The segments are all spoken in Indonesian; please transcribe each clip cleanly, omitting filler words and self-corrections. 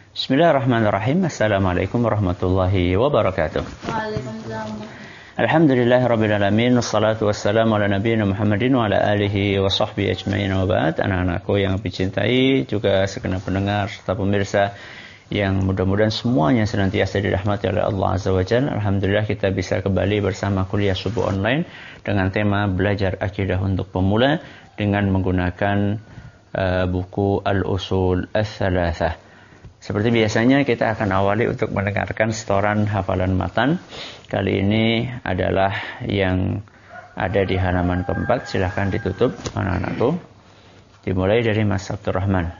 Bismillahirrahmanirrahim. Assalamualaikum warahmatullahi wabarakatuh. Waalaikumsalam. Alhamdulillahirabbil alamin. Wassalatu wassalamu ala nabiyina Muhammadin wa ala alihi wa sahbihi ajmain wa ba'd. Anak-anakku yang dicintai, juga segenap pendengar serta pemirsa yang mudah-mudahan semuanya senantiasa dirahmati oleh Allah Azza wa Jalla. Alhamdulillah kita bisa kembali bersama kuliah subuh online dengan tema belajar akidah untuk pemula dengan menggunakan buku Al-Usul Ats-Tsalatsah. Seperti biasanya kita akan awali untuk mendengarkan setoran hafalan matan. Kali ini adalah yang ada di halaman keempat. Silahkan ditutup anak-anakku. Dimulai dari Mas Abdurrahman.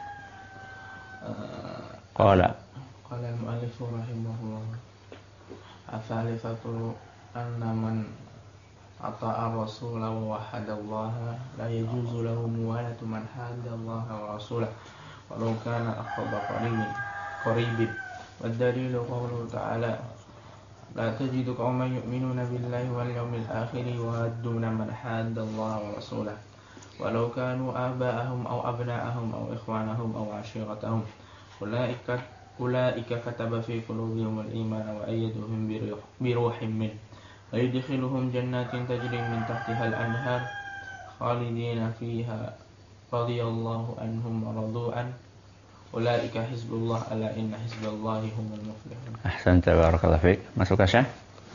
Qala al-mu'allif rahimahullah. Ats-tsalitsatu anna man ata'a ar-rasula wa wahadallaha la yajuzu lahu muwalatu man haddallaha wa rasulahu walau kana aqraba qaribin. Wad-dalilu qawluhu ta'ala la tajidu qauman yu'minuna billahi wal yawmil akhir yuwadduna man haddallaha wa rasulahu walau kanu aba'ahum aw abna'ahum aw ikhwanahum aw 'ashiratahum ulaika kataba fi qulubihimul imana wa ayyadahum bi ruhin min wa yudkhiluhum jannatin tajri min tahtiha al-anhar khalidina fiha radiyallahu anhum wa radu'an ulaika hizbullah ala inna hizballahi humul muflihun. Ahsanta, barakallahu fiik. Masuk Syekh.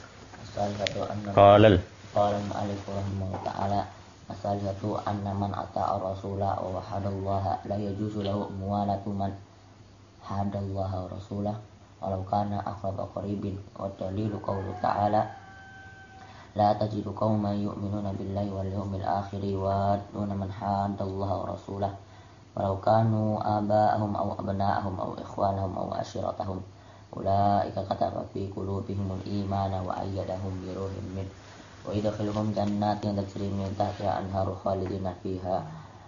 Qala al-mu'allif rahimahullah ta'ala as-salihatu anna man ata'a ar-rasula wa wahadallaha la yajuzu lahu muwalatu man hadallaha wa rasulahu walau kana aqraba qaribin. Wa dalilu qawluhu ta'ala la tajidu qauman yu'minuna billahi wal yawmil akhir yuwadduna man haddallaha wa rasulahu walau kanu aba'ahum aw abna'ahum aw ikhwanahum aw ashiratahum ulaika kataba fi qulubihimul imana wa ayyadahum bi ruhin min wa yudkhiluhum jannatin tajri min tahtiha anharu khalidina fiha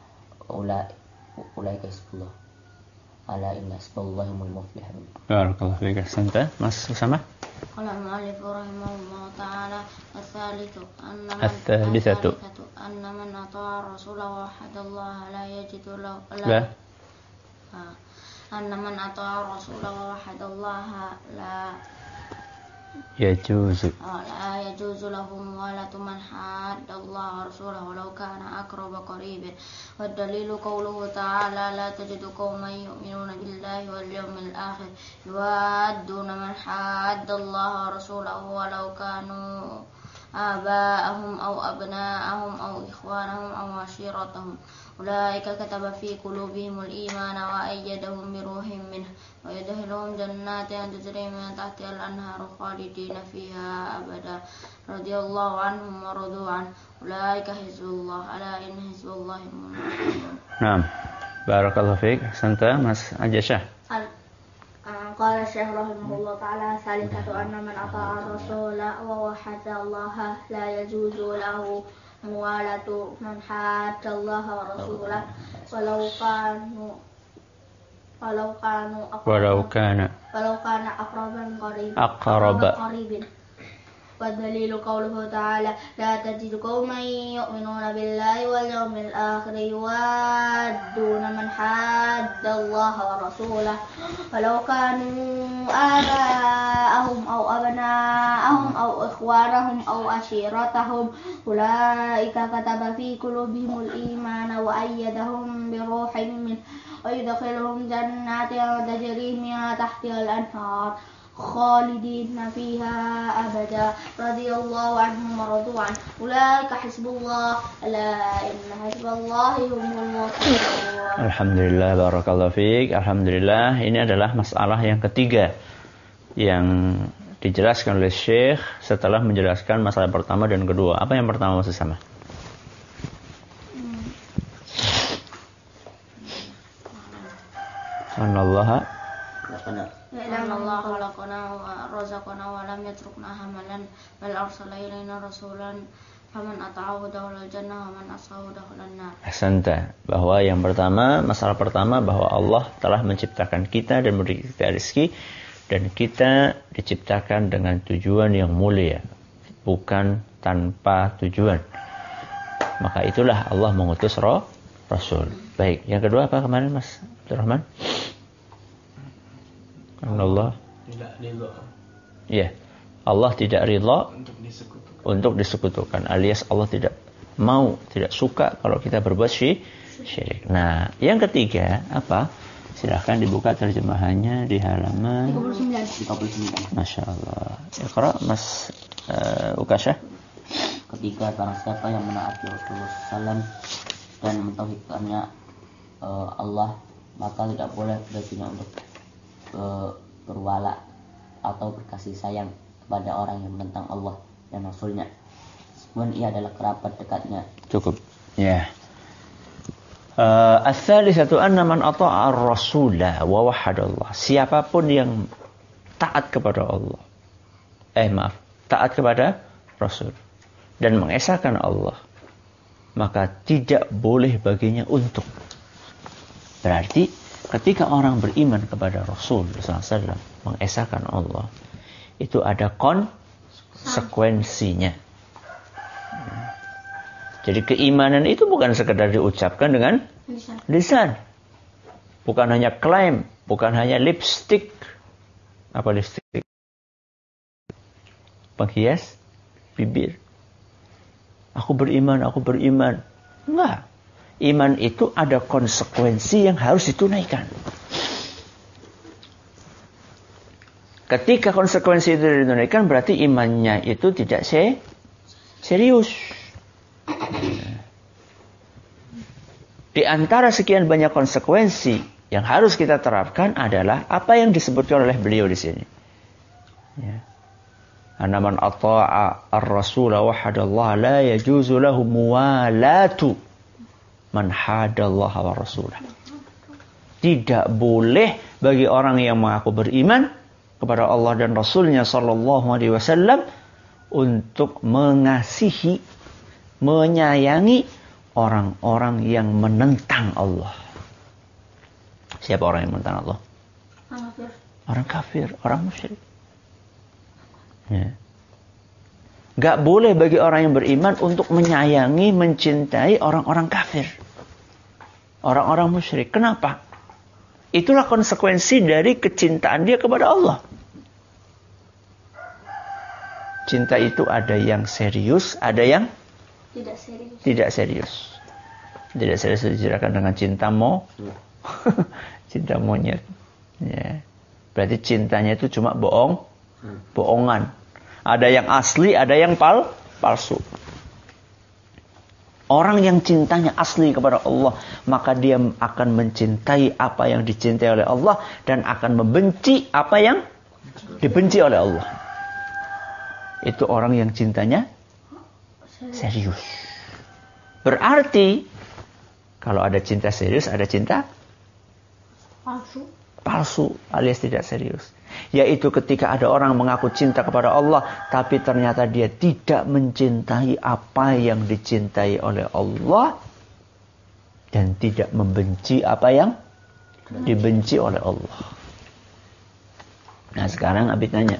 ulaika hizbullah ala inna hizballahi humul muflihun. Barakallahu fiik. Ahsanta. Mas Usama. Qala al-mu'allif rahimahullah ta'ala ats-tsalitsatu anna man ata'a ar-rasula wa wahadallaha la yajidu lahu anna man ata'a ar-rasula wa wahadallaha la yajuzu lahum walatu man haddallaha wa rasulahu walau kana aqraba qaribin. Wa dalilu qawluhu ta'ala la tajidu qauman yu'minuna billahi wal yawmil akhir yuwadduna man haddallaha wa rasulahu walau kanu aba'ahum aw abna'ahum aw ikhwanahum aw ashiratahum ulaika kataba fi qulubihimul imana wa ayyadahum bi ruhin minhu wa yudkhiluhum jannatin tajri min tahtiha al-anharu khalidina fiha abada radiyallahu anhum wa radu'an ulaika hizbullah ala inna hizballahi humul muflihun. Naam. Barakallahu fiik. Ahsanta. Mas Ajasyah. Qala Syekh rahimahullah ta'ala salihatu anna man ata'a ar-rasula wa wahadallaha la yajuzu lahu muwalatu man haddallaha wa rasulahu walau kana aqraban qaribin. والدليل قوله تعالى لا تجد قوما يؤمنون بالله واليوم الآخر يوادون من حاد الله ورسوله ولو كانوا آباءهم أو أبناءهم أو إخوانهم أو عشيرتهم أولئك كتب في قلوبهم الإيمان وأيدهم بروح منه ويدخلهم جنات تجري من تحتها الأنهار خالدين فيها أبدا رضي الله عنهم ورضوا عنه أولئك حزب الله ألا إن حزب الله هم المفلحون. Alhamdulillah, barakallahu fiik. Alhamdulillah, ini adalah masalah yang ketiga yang dijelaskan oleh Syekh setelah menjelaskan masalah pertama dan kedua. Apa yang pertama maksud sama? Anallaha Allah khalaqana wa razaqana wa lam yatrukna hamalan bal arsala ilaina rasulan faman ata'ahu dakhala jannah wa man asahu dakhala nar. Ahsanta. Bahwa yang pertama, masalah pertama bahwa Allah telah menciptakan kita dan memberi kita rezeki dan kita diciptakan dengan tujuan yang mulia, bukan tanpa tujuan. Maka itulah Allah mengutus Rasul. Baik, yang kedua apa kemarin Mas Abdurrahman? Allah tidak ridho. Ya, Allah tidak ridha Untuk disekutukan. untuk disekutukan, alias Allah tidak mau, tidak suka kalau kita berbuat syirik. Nah, yang ketiga apa? Silahkan dibuka terjemahannya di halaman 39. Masya Allah. Iqra Mas Ukasha. Ketiga, barang siapa yang menaati Rasulullah SAW dan mentauhidkannya Allah, maka tidak boleh baginya untuk berwala atau berkasih sayang kepada orang yang menentang Allah dan Rasulnya, meskipun ia adalah kerabat dekatnya. Cukup. Ya. Ats-tsalisatu anna man ata'a ar-rasula wa wahadallah. Siapapun yang taat kepada Allah. Taat kepada Rasul dan mengesahkan Allah, maka tidak boleh baginya untuk. Berarti ketika orang beriman kepada Rasul SAW, mengesahkan Allah, itu ada konsekuensinya. Jadi keimanan itu bukan sekedar diucapkan dengan lisan. Bukan hanya klaim, bukan hanya lipstick. Apa lipstick? Penghias bibir. Aku beriman, aku beriman. Enggak. Iman itu ada konsekuensi yang harus ditunaikan. Ketika konsekuensi itu ditunaikan, berarti imannya itu tidak serius. Di antara sekian banyak konsekuensi yang harus kita terapkan adalah apa yang disebutkan oleh beliau di sini. Ya. Anna man ata'a ar-rasula wahadallaha la yajuzu lahu muwalatu man hadallaha wa rasulah. Tidak boleh bagi orang yang mengaku beriman kepada Allah dan Rasulnya sallallahu alaihi wasallam untuk mengasihi, menyayangi orang-orang yang menentang Allah. Siapa orang yang menentang Allah? Orang kafir, orang musyrik. Ya. Gak boleh bagi orang yang beriman untuk menyayangi, mencintai orang-orang kafir, orang-orang musyrik. Kenapa? Itulah konsekuensi dari kecintaan dia kepada Allah. Cinta itu ada yang serius, ada yang tidak serius. Tidak serius dijelaskan dengan cinta cinta monyet. Ya. Berarti cintanya itu cuma bohongan. Ada yang asli, ada yang palsu. Orang yang cintanya asli kepada Allah, maka dia akan mencintai apa yang dicintai oleh Allah dan akan membenci apa yang dibenci oleh Allah. Itu orang yang cintanya serius. Berarti kalau ada cinta serius, ada cinta palsu alias tidak serius. Yaitu ketika ada orang mengaku cinta kepada Allah, tapi ternyata dia tidak mencintai apa yang dicintai oleh Allah dan tidak membenci apa yang dibenci oleh Allah. Nah sekarang Abi tanya,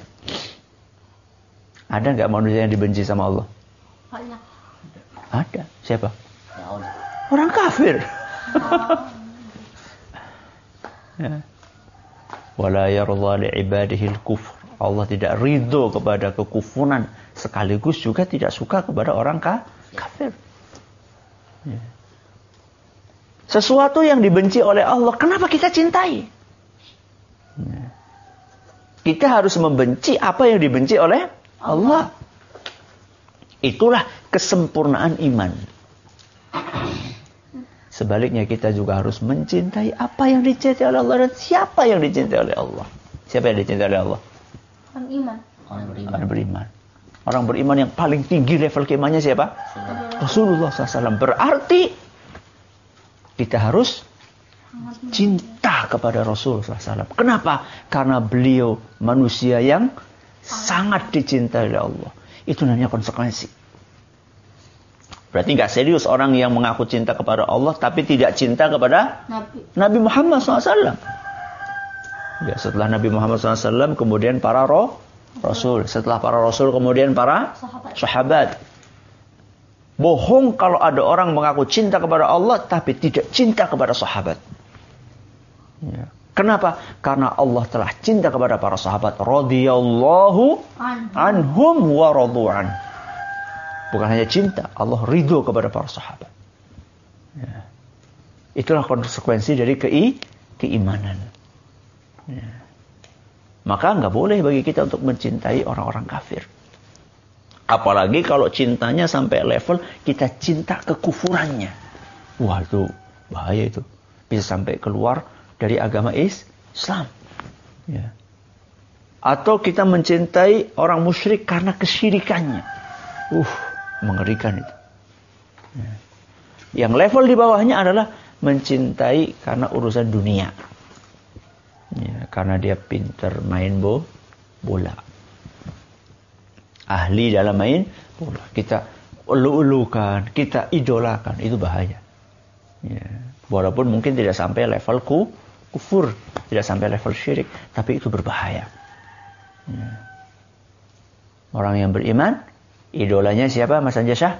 ada nggak manusia yang dibenci sama Allah? Banyak. Ada. Siapa? Ya Allah. Orang kafir. Ya. Wala yarda li'ibadihi al-kufr. Allah tidak ridho kepada kekufuran, sekaligus juga tidak suka kepada orang kafir. Ya. Sesuatu yang dibenci oleh Allah, kenapa kita cintai? Ya. Kita harus membenci apa yang dibenci oleh Allah. Itulah kesempurnaan iman. Sebaliknya kita juga harus mencintai apa yang dicintai oleh Allah dan siapa yang dicintai oleh Allah. Siapa yang dicintai oleh Allah? Orang beriman. Orang beriman yang paling tinggi level keimannya siapa? Rasulullah SAW. Berarti kita harus cinta kepada Rasulullah SAW. Kenapa? Karena beliau manusia yang sangat dicintai oleh Allah. Itu namanya konsekuensi. Berarti gak serius orang yang mengaku cinta kepada Allah tapi tidak cinta kepada Nabi Muhammad SAW. Ya, setelah Nabi Muhammad SAW kemudian para Rasul. Setelah para Rasul kemudian para sahabat. Bohong kalau ada orang mengaku cinta kepada Allah tapi tidak cinta kepada sahabat. Ya. Kenapa? Karena Allah telah cinta kepada para sahabat. Radhiyallahu anhum wa radu'an. Bukan hanya cinta, Allah ridho kepada para sahabat. Ya. Itulah konsekuensi dari keimanan. Ya. Maka nggak boleh bagi kita untuk mencintai orang-orang kafir. Apalagi kalau cintanya sampai level kita cinta kekufurannya. Wah, itu bahaya itu. Bisa sampai keluar dari agama Islam. Ya. Atau kita mencintai orang musyrik karena kesyirikannya. Mengerikan itu. Ya. Yang level di bawahnya adalah mencintai karena urusan dunia. Ya, karena dia pintar main bola. Ahli dalam main bola. Kita ulu-ulukan, kita idolakan. Itu bahaya. Ya. Walaupun mungkin tidak sampai level kufur, tidak sampai level syirik, tapi itu berbahaya. Ya. Orang yang beriman, idolanya siapa, Mas Anjasah?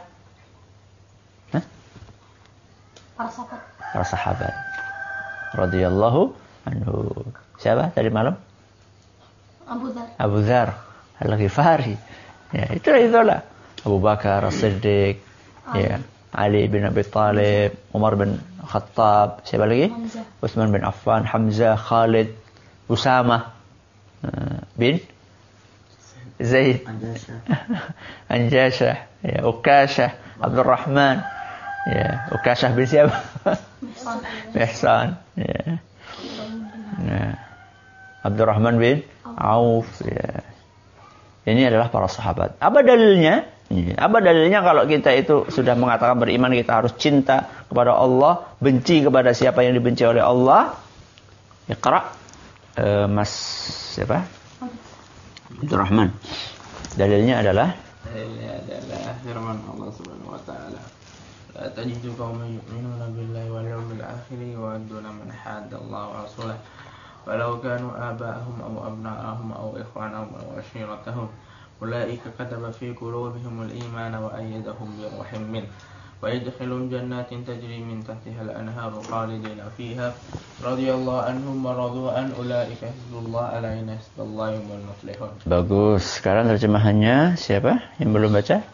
Para sahabat. Radhiyallahu anhu. Siapa tadi malam? Abu Dzar Al-Ghifari. Ya, itulah. Abu Bakar As-Siddiq, ya, Ali bin Abi Thalib, Umar bin Khattab, siapa lagi? Utsman bin Affan, Hamzah, Khalid, Usama bin Zaid, Anjasah, ya, Ukashah, Abdul Rahman, ya, Ukashah bin siapa? Mihsan, ya. Nah, Abdul Rahman bin Auf, ya. Ini adalah para sahabat. Apa dalilnya? Apa dalilnya kalau kita itu sudah mengatakan beriman, kita harus cinta kepada Allah, benci kepada siapa yang dibenci oleh Allah? Iqra, Mas siapa? Abdul Rahman. Dalilnya adalah firman Allah Subhanahu wa taala. La tajidu qauman yu'minuna billahi wal yawmil akhir wa yawadduna man hadda Allah wa rasulahu walau kanu aba'ahum aw abna'ahum aw ikhwanahum aw ashiratahum ulaika kataba fi qulubihimul imana wa ayyadahum bi ruhin min wa yadkhulun jannatin tajri min tahtiha al-anharu khalidina fiha radhiyallahu anhum wa radu an ulaika hizbullah ala inna hizballahi humul muflihun. Bagus. Sekarang terjemahannya siapa yang belum baca?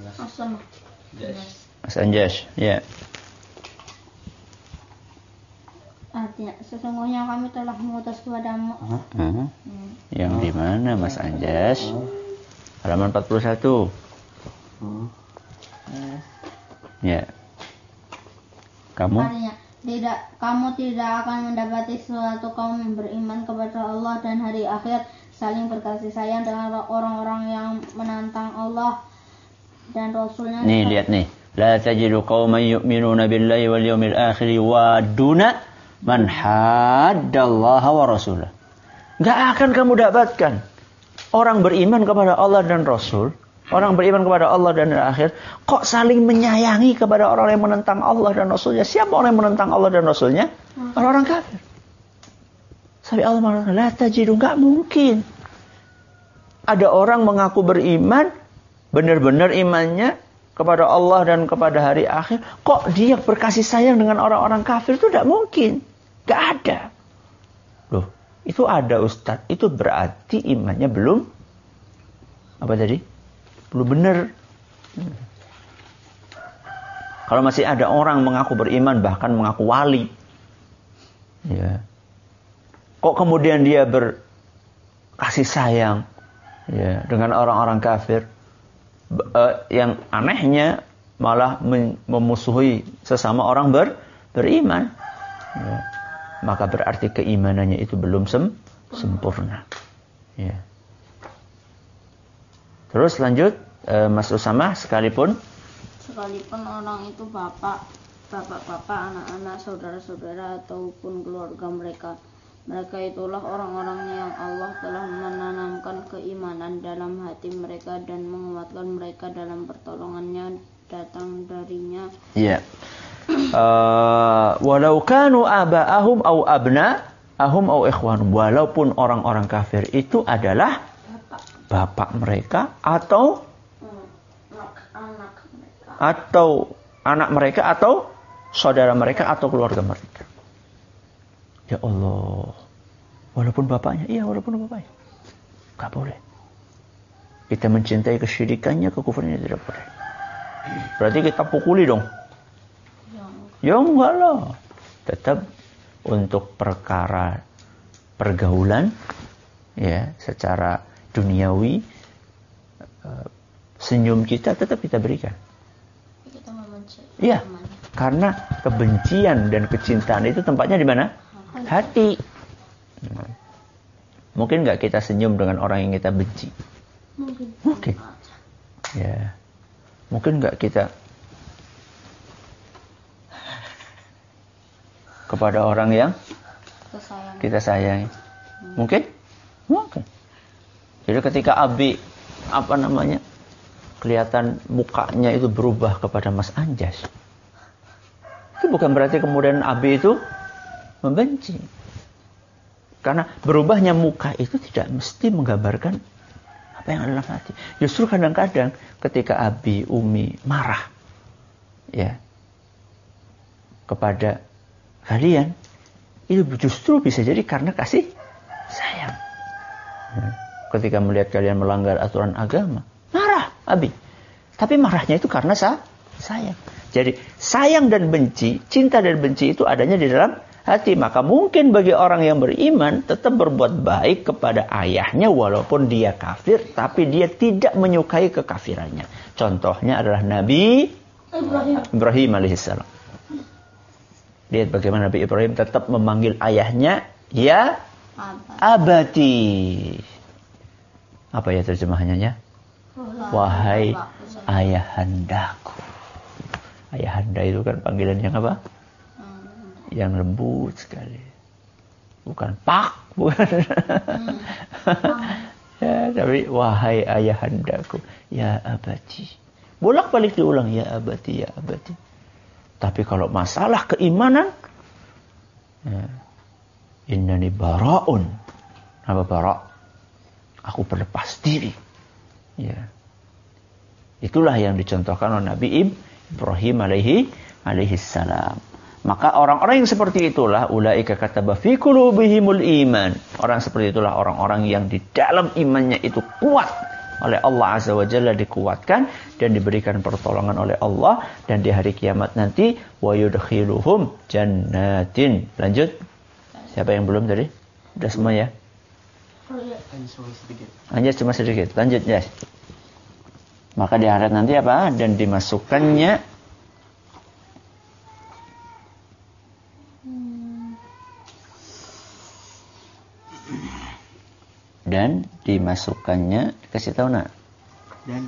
Mas Anjas, ya. Artinya, sesungguhnya kami telah mengutus kepadamu. Yang di mana, Mas Anjas? Halaman 41. Ya. Kamu? Artinya, kamu tidak akan mendapati suatu kaum yang beriman kepada Allah dan hari akhir, saling berkasih sayang dengan orang-orang yang menantang Allah dan Rasulnya. Nih, lihat nih. La tajidu qauman yu'minuna billahi wal yawmil akhir waduna man haddallaha wa rasulah. Enggak akan kamu dapatkan orang beriman kepada Allah dan Rasul, orang beriman kepada Allah dan hari akhir, kok saling menyayangi kepada orang yang menentang Allah dan Rasulnya. Siapa orang yang menentang Allah dan Rasulnya? Orang-orang kafir. Sampai Allah mengatakan, la tajidu, enggak mungkin ada orang mengaku beriman, benar-benar imannya kepada Allah dan kepada hari akhir, kok dia berkasih sayang dengan orang-orang kafir? Itu tidak mungkin. Gak ada. Loh, itu ada Ustadz. Itu berarti imannya belum, apa tadi? Belum benar. Kalau masih ada orang mengaku beriman, bahkan mengaku wali, ya, kok kemudian dia berkasih sayang, ya, dengan orang-orang kafir? Yang anehnya malah memusuhi sesama orang beriman, ya. Maka berarti keimanannya itu belum sempurna, ya. Terus lanjut, Mas Usama, sekalipun orang itu bapak, anak-anak, saudara-saudara ataupun keluarga mereka itulah orang-orang yang Allah telah menanamkan keimanan dalam hati mereka dan menguatkan mereka dalam pertolongannya datang darinya. Iya. Walau kanu aba'ahum au abna'ahum au ikhwanum. Walaupun orang-orang kafir itu adalah bapak mereka atau anak mereka atau saudara mereka atau keluarga mereka. Ya Allah, Walaupun bapaknya, iya walaupun bapaknya. Gak boleh. Kita mencintai kesyirikannya, kekufurannya tidak boleh. Berarti kita pukuli dong. Ya enggak lah. Tetap untuk perkara pergaulan, ya, secara duniawi, senyum kita tetap kita berikan. Kita membenci. Iya. Karena kebencian dan kecintaan itu tempatnya di mana? Hati. Mungkin nggak kita senyum dengan orang yang kita benci? Mungkin. Ya. Mungkin nggak kita kepada orang yang kita sayangi? Mungkin? Mungkin. Jadi ketika Abi kelihatan mukanya itu berubah kepada Mas Anjas, itu bukan berarti kemudian Abi itu membenci. Karena berubahnya muka itu tidak mesti menggambarkan apa yang ada dalam hati. Justru kadang-kadang ketika Abi, Umi marah, ya, kepada kalian, itu justru bisa jadi karena kasih sayang. Ketika melihat kalian melanggar aturan agama, marah Abi. Tapi marahnya itu karena sayang. Jadi sayang dan benci, cinta dan benci itu adanya di dalam hati. Maka mungkin bagi orang yang beriman tetap berbuat baik kepada ayahnya walaupun dia kafir, tapi dia tidak menyukai kekafirannya. Contohnya adalah Nabi Ibrahim alaihissalam. Lihat bagaimana Nabi Ibrahim tetap memanggil ayahnya, ya abati. Apa ya terjemahannya ya? Wahai ayahandaku. Ayahanda itu kan panggilan yang apa? Yang lembut sekali. Bukan pak, bukan. Ya, tapi wahai ayahandaku, ya abati. Bolak-balik diulang, ya abati, ya abati. Tapi kalau masalah keimanan, ya, innani bara'un. Apa bara'? Aku berlepas diri. Ya. Itulah yang dicontohkan oleh Nabi Ibrahim alaihi salam. Maka orang-orang yang seperti itulah, ulaika kataba fi qulubihimul iman. Orang seperti itulah orang-orang yang di dalam imannya itu kuat oleh Allah Azza wa Jalla, dikuatkan dan diberikan pertolongan oleh Allah, dan di hari kiamat nanti wa yudkhiluhum jannatin. Lanjut. Siapa yang belum tadi? Sudah semua ya? Hanya cuma sedikit. Lanjut ya. Maka di akhirat nanti apa? Dan dimasukkannya kasih tahu nak. Dan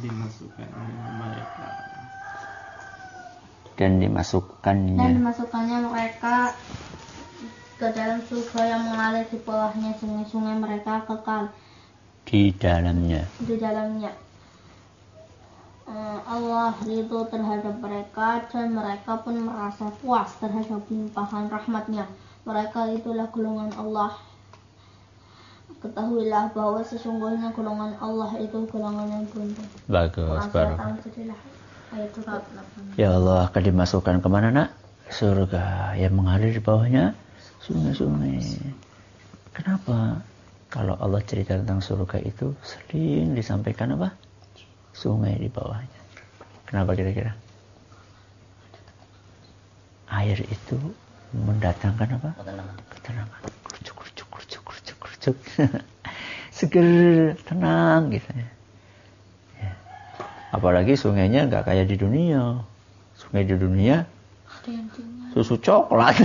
dimasukkannya mereka ke dalam surga yang mengalir di bawahnya sungai-sungai, mereka kekal di dalamnya. Allah ridho terhadap mereka dan mereka pun merasa puas terhadap limpahan rahmatnya. Mereka itulah golongan Allah. Ketahuilah bahwa sesungguhnya golongan Allah itu golongan yang beruntung. Bagus, bagus. Ya Allah akan dimasukkan kemana nak? Surga yang mengalir di bawahnya sungai-sungai. Kenapa? Kalau Allah cerita tentang surga itu sering disampaikan apa? Sungai di bawahnya. Kenapa kira-kira? Air itu mendatangkan apa? Ketenangan. Kurucuk. Seger, tenang gitu ya. Apalagi sungainya nggak kayak di dunia. Sungai di dunia susu coklat.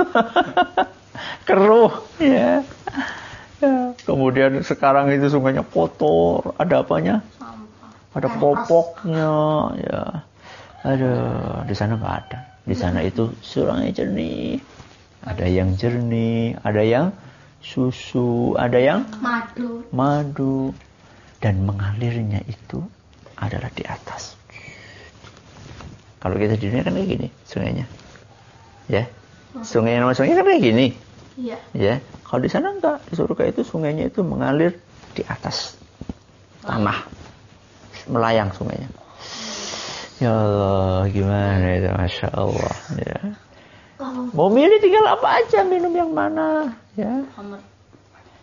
Keruh ya. Kemudian sekarang itu sungainya kotor, ada apanya? Ada popoknya ya. Aduh, di sana nggak ada. Di sana itu sungai jernih. Ada yang jernih, ada yang susu, ada yang madu, dan mengalirnya itu adalah di atas. Kalau kita di dunia kan kayak gini sungainya, ya. Sungai nama sungainya kan kayak gini, ya. Kalau di sana enggak, di surga itu sungainya itu mengalir di atas tanah, melayang sungainya. Ya Allah, gimana itu, masya Allah, ya. Mau milih tinggal apa aja, minum yang mana, ya.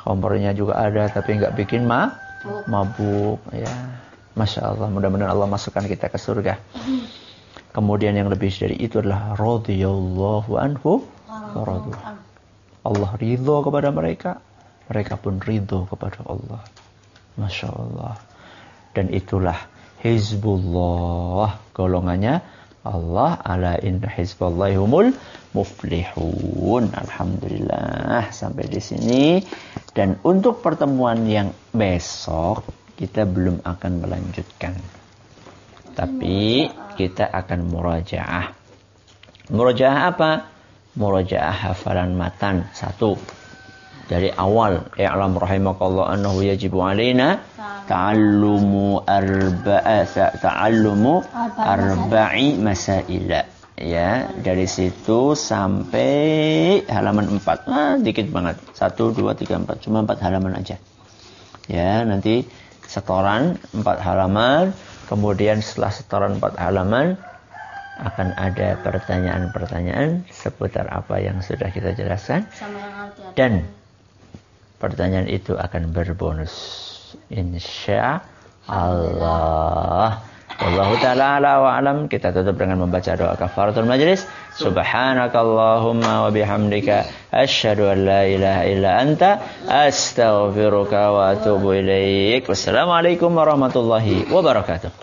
Khamrnya juga ada tapi nggak bikin mabuk ya. Masya Allah, mudah-mudahan Allah masukkan kita ke surga. Kemudian yang lebih dari itu adalah radhiyallahu anhu wa radu. Allah ridho kepada mereka, mereka pun ridho kepada Allah. Masya Allah. Dan itulah Hizbullah, golongannya Allah. Ala inna hizballahi humul muflihun. Alhamdulillah sampai di sini. Dan untuk pertemuan yang besok kita belum akan melanjutkan, tapi kita akan murajaah. Murajaah apa? Murajaah hafalan matan 1 dari awal. I'lam rahimakallah annahu yajibu alaina ta'allumu arba'i masaila. Ya, dari situ sampai halaman 4. Dikit banget. 1 2 3 4, cuma 4 halaman aja. Ya, nanti setoran 4 halaman. Kemudian setelah setoran 4 halaman akan ada pertanyaan-pertanyaan seputar apa yang sudah kita jelaskan. Dan pertanyaan itu akan berbonus, insya Allah. Wallahu ta'ala ala wa alam. Kita tutup dengan membaca doa kafaratul majlis. Subhanakallahumma wa bihamdika asyhadu an la ilaha illa anta astaghfiruka wa atubu ilaik. Wassalamualaikum warahmatullahi wabarakatuh.